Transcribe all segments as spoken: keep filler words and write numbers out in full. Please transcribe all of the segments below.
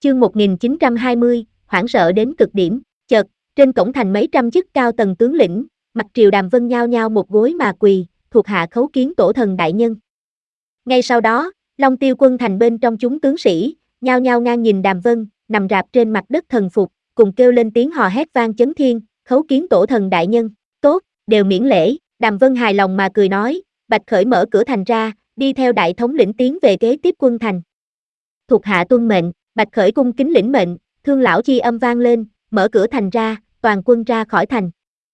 chương một nghìn chín trăm hai mươi, hoảng sợ đến cực điểm, chợt, trên cổng thành mấy trăm chức cao tầng tướng lĩnh, mặt Triều Đàm Vân nhao nhao một gối mà quỳ, thuộc hạ khấu kiến tổ thần đại nhân. Ngay sau đó, Long Tiêu quân thành bên trong chúng tướng sĩ, nhao nhao ngang nhìn Đàm Vân, nằm rạp trên mặt đất thần phục, cùng kêu lên tiếng hò hét vang chấn thiên, khấu kiến tổ thần đại nhân, tốt, đều miễn lễ. Đàm Vân hài lòng mà cười nói, Bạch Khởi mở cửa thành ra, đi theo đại thống lĩnh tiến về kế tiếp quân thành. Thuộc hạ tuân mệnh, Bạch Khởi cung kính lĩnh mệnh, thương lão chi âm vang lên, mở cửa thành ra, toàn quân ra khỏi thành.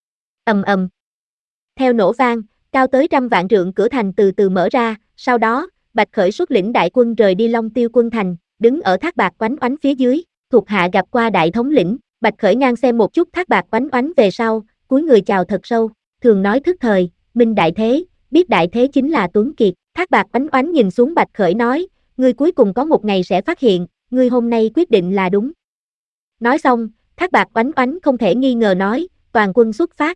Ầm ầm. Theo nổ vang, cao tới trăm vạn trượng cửa thành từ từ mở ra, sau đó, Bạch Khởi xuất lĩnh đại quân rời đi Long Tiêu quân thành, đứng ở thác bạc oánh oánh phía dưới, thuộc hạ gặp qua đại thống lĩnh, Bạch Khởi ngang xem một chút thác bạc oánh oánh về sau, cúi người chào thật sâu, thường nói thức thời, minh đại thế, biết đại thế chính là Tuấn Kiệt. Thác bạc oánh oánh nhìn xuống Bạch Khởi nói, ngươi cuối cùng có một ngày sẽ phát hiện, ngươi hôm nay quyết định là đúng. Nói xong, thác bạc oánh oánh không thể nghi ngờ nói, toàn quân xuất phát.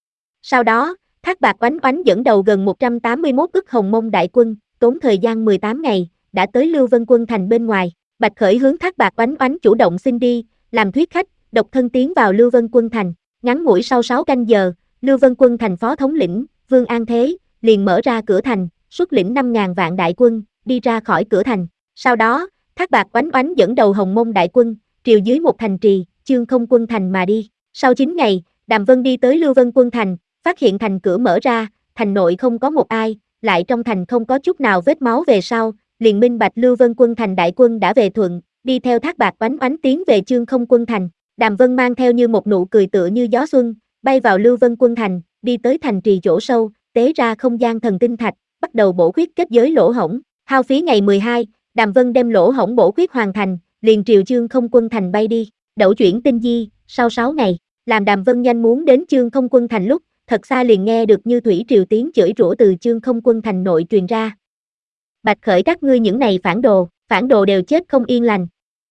Sau đó, thác bạc oánh oánh dẫn đầu gần một trăm tám mươi mốt ức Hồng Mông đại quân, tốn thời gian mười tám ngày, đã tới Lưu Vân quân thành bên ngoài. Bạch Khởi hướng thác bạc oánh oánh chủ động xin đi, làm thuyết khách, độc thân tiến vào Lưu Vân quân thành. Ngắn ngủi sau sáu canh giờ, Lưu Vân quân thành phó thống lĩnh, Vương An Thế, liền mở ra cửa thành, xuất lĩnh năm ngàn vạn đại quân, đi ra khỏi cửa thành. Sau đó, thác bạc oánh oánh dẫn đầu Hồng Mông đại quân, triều dưới một thành trì, Chương Không quân thành mà đi. Sau chín ngày, Đàm Vân đi tới Lưu Vân quân thành, phát hiện thành cửa mở ra, thành nội không có một ai, lại trong thành không có chút nào vết máu về sau, liền minh bạch Lưu Vân quân thành đại quân đã về thuận, đi theo thác bạc oánh oánh tiến về Chương Không quân thành. Đàm Vân mang theo như một nụ cười tựa như gió xuân, bay vào Lưu Vân quân thành, đi tới thành trì chỗ sâu, tế ra không gian thần tinh thạch, bắt đầu bổ khuyết kết giới lỗ hổng. Hao phí ngày mười hai, Đàm Vân đem lỗ hổng bổ khuyết hoàn thành, liền triều Chương Không quân thành bay đi. Đẩu chuyển tinh di, sau sáu ngày, làm Đàm Vân nhanh muốn đến Chương Không quân thành lúc, thật xa liền nghe được như thủy triều tiếng chửi rủa từ Chương Không quân thành nội truyền ra. Bạch Khởi các ngươi những này phản đồ, phản đồ đều chết không yên lành.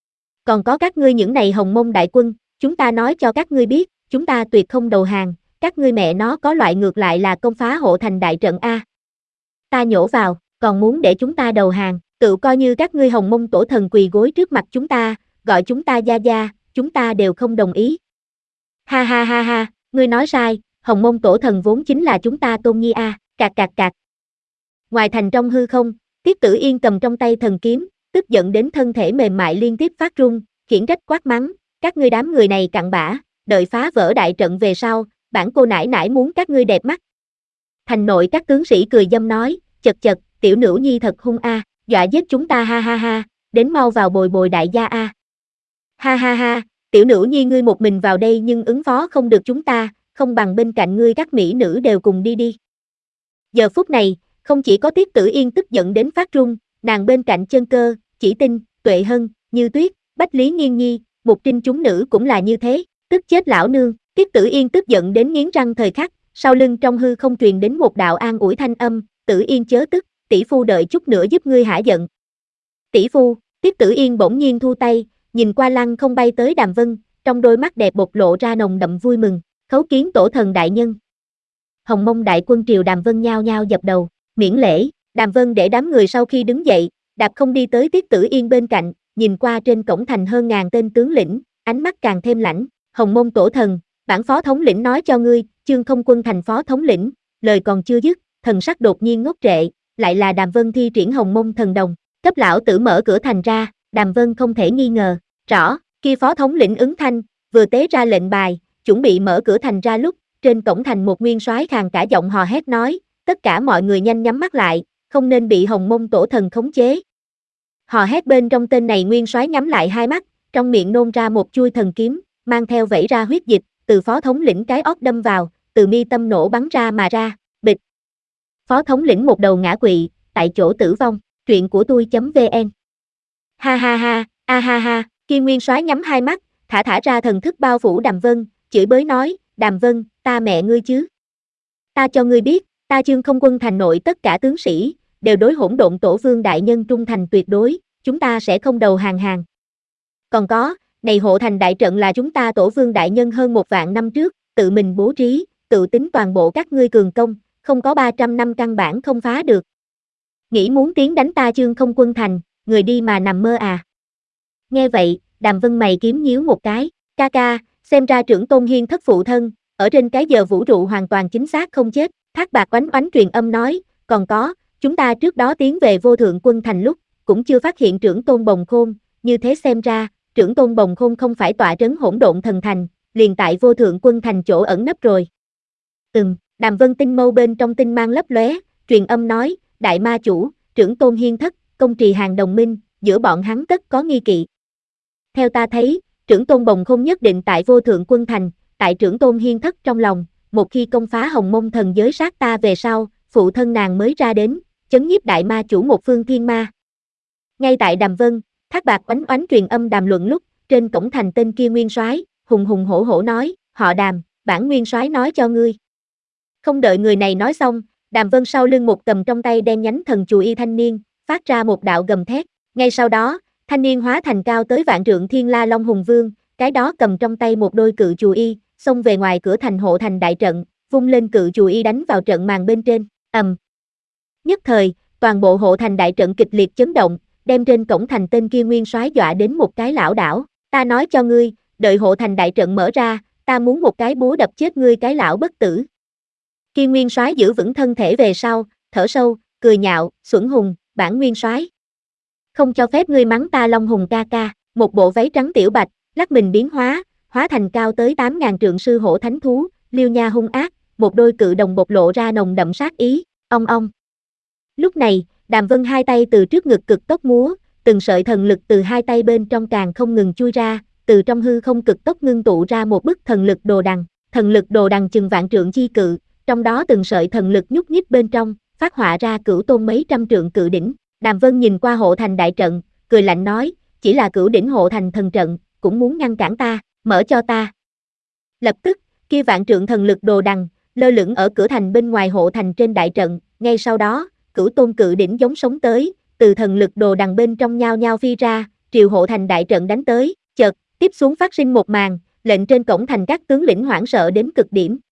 Còn có các ngươi những này Hồng Mông đại quân, chúng ta nói cho các ngươi biết, chúng ta tuyệt không đầu hàng, các ngươi mẹ nó có loại ngược lại là công phá hộ thành đại trận a. Ta nhổ vào, còn muốn để chúng ta đầu hàng, tự coi như các ngươi Hồng Mông tổ thần quỳ gối trước mặt chúng ta, gọi chúng ta gia gia, chúng ta đều không đồng ý. Ha ha ha ha, ngươi nói sai, Hồng Mông tổ thần vốn chính là chúng ta tôn nhi a, cạc cạc cạc. Ngoài thành trong hư không, Tiết Tử Yên cầm trong tay thần kiếm, tức giận đến thân thể mềm mại liên tiếp phát run, khiển trách quát mắng, các ngươi đám người này cặn bã, đợi phá vỡ đại trận về sau, bản cô nãi nãi muốn các ngươi đẹp mắt. Thành nội các tướng sĩ cười dâm nói, chật chật, tiểu nữ nhi thật hung a, dọa giết chúng ta ha ha ha, đến mau vào bồi bồi đại gia a. Ha ha ha, tiểu nữ nhi ngươi một mình vào đây nhưng ứng phó không được chúng ta, không bằng bên cạnh ngươi các mỹ nữ đều cùng đi đi. Giờ phút này, không chỉ có Tiết Tử Yên tức giận đến phát run, nàng bên cạnh Chân Cơ, Chỉ Tinh, Tuệ Hân, Như Tuyết, Bách Lý Nghiên Nhi, Mục Trinh chúng nữ cũng là như thế, tức chết lão nương. Tiết Tử Yên tức giận đến nghiến răng thời khắc, sau lưng trong hư không truyền đến một đạo an ủi thanh âm, Tử Yên chớ tức, tỷ phu đợi chút nữa giúp ngươi hả giận. Tỷ phu, Tiết Tử Yên bỗng nhiên thu tay, nhìn qua lăng không bay tới Đàm Vân, trong đôi mắt đẹp bộc lộ ra nồng đậm vui mừng, khấu kiến tổ thần đại nhân. Hồng Mông đại quân triều Đàm Vân nhao nhao dập đầu, miễn lễ. Đàm Vân để đám người sau khi đứng dậy, đạp không đi tới Tiết Tử Yên bên cạnh, nhìn qua trên cổng thành hơn ngàn tên tướng lĩnh, ánh mắt càng thêm lãnh. Hồng Mông tổ thần, bản phó thống lĩnh nói cho ngươi, Chương Không quân thành phó thống lĩnh, lời còn chưa dứt, thần sắc đột nhiên ngốc trệ, lại là Đàm Vân thi triển Hồng Mông thần đồng, cấp lão tử mở cửa thành ra. Đàm Vân không thể nghi ngờ, rõ, kia phó thống lĩnh ứng thanh, vừa tế ra lệnh bài, chuẩn bị mở cửa thành ra lúc, trên cổng thành một nguyên soái khàn cả giọng hò hét nói, tất cả mọi người nhanh nhắm mắt lại, không nên bị Hồng Mông tổ thần khống chế. Hò hét bên trong tên này nguyên soái nhắm lại hai mắt, trong miệng nôn ra một chuôi thần kiếm, mang theo vẩy ra huyết dịch, từ phó thống lĩnh cái óc đâm vào, từ mi tâm nổ bắn ra mà ra, bịch. Phó thống lĩnh một đầu ngã quỵ, tại chỗ tử vong, truyện của tôi.vn. Ha ha ha, a ha ha, Kim Nguyên Soái nhắm hai mắt, thả thả ra thần thức bao phủ Đàm Vân, chửi bới nói, Đàm Vân, ta mẹ ngươi chứ. Ta cho ngươi biết, ta Chương Không quân thành nội tất cả tướng sĩ, đều đối hỗn độn tổ vương đại nhân trung thành tuyệt đối, chúng ta sẽ không đầu hàng hàng. Còn có, này hộ thành đại trận là chúng ta tổ vương đại nhân hơn một vạn năm trước, tự mình bố trí, tự tính toàn bộ các ngươi cường công, không có ba trăm năm căn bản không phá được. Nghĩ muốn tiến đánh ta Chương Không quân thành, người đi mà nằm mơ à. Nghe vậy, Đàm Vân mày kiếm nhíu một cái, ca ca, xem ra trưởng tôn hiên thất phụ thân, ở trên cái giờ vũ trụ hoàn toàn chính xác không chết, Thác Bạt oánh oánh truyền âm nói, còn có, chúng ta trước đó tiến về vô thượng quân thành lúc, cũng chưa phát hiện trưởng tôn bồng khôn, như thế xem ra, trưởng tôn bồng khôn không phải tọa trấn hỗn độn thần thành, liền tại vô thượng quân thành chỗ ẩn nấp rồi. Ừm, Đàm Vân tinh mâu bên trong tinh mang lấp lóe, truyền âm nói, đại ma chủ, trưởng tôn hiên thất, công trì hàng đồng minh, giữa bọn hắn tất có nghi kỵ. Theo ta thấy, trưởng tôn bồng khôn nhất định tại vô thượng quân thành, tại trưởng tôn hiên thất trong lòng, một khi công phá hồng mông thần giới sát ta về sau, phụ thân nàng mới ra đến, chấn nhiếp đại ma chủ một phương thiên ma. Ngay tại Đàm Vân, Thác Bạt oánh oánh truyền âm đàm luận lúc, trên cổng thành tên kia nguyên soái hùng hùng hổ hổ nói, họ Đàm, bản nguyên soái nói cho ngươi. Không đợi người này nói xong, Đàm Vân sau lưng một cầm trong tay đen nhánh thần chù y thanh niên, phát ra một đạo gầm thét, ngay sau đó, thanh niên hóa thành cao tới vạn trượng thiên la long hùng vương, cái đó cầm trong tay một đôi cự chù y, xông về ngoài cửa thành hộ thành đại trận, vung lên cự chù y đánh vào trận màn bên trên, ầm. Nhất thời, toàn bộ hộ thành đại trận kịch liệt chấn động, đem trên cổng thành tên kia nguyên soái dọa đến một cái lảo đảo, ta nói cho ngươi, đợi hộ thành đại trận mở ra, ta muốn một cái búa đập chết ngươi cái lão bất tử. Kia nguyên soái giữ vững thân thể về sau, thở sâu, cười nhạo, xuẩn hùng, bản nguyên soái, không cho phép ngươi mắng ta Long Hùng ca ca, một bộ váy trắng tiểu bạch, lắc mình biến hóa, hóa thành cao tới tám ngàn trượng sư hổ thánh thú, liêu nha hung ác, một đôi cự đồng bộc lộ ra nồng đậm sát ý, ong ong. Lúc này, Đàm Vân hai tay từ trước ngực cực tốc múa, từng sợi thần lực từ hai tay bên trong càng không ngừng chui ra, từ trong hư không cực tốc ngưng tụ ra một bức thần lực đồ đằng, thần lực đồ đằng chừng vạn trượng chi cự, trong đó từng sợi thần lực nhúc nhích bên trong, phát họa ra cửu tôn mấy trăm trượng cự đỉnh. Đàm Vân nhìn qua hộ thành đại trận, cười lạnh nói, chỉ là cửu đỉnh hộ thành thần trận, cũng muốn ngăn cản ta, mở cho ta. Lập tức, kia vạn trượng thần lực đồ đằng, lơ lửng ở cửa thành bên ngoài hộ thành trên đại trận, ngay sau đó, cửu tôn cự đỉnh giống sống tới, từ thần lực đồ đằng bên trong nhao nhao phi ra, triều hộ thành đại trận đánh tới, chợt, tiếp xuống phát sinh một màn, lệnh trên cổng thành các tướng lĩnh hoảng sợ đến cực điểm.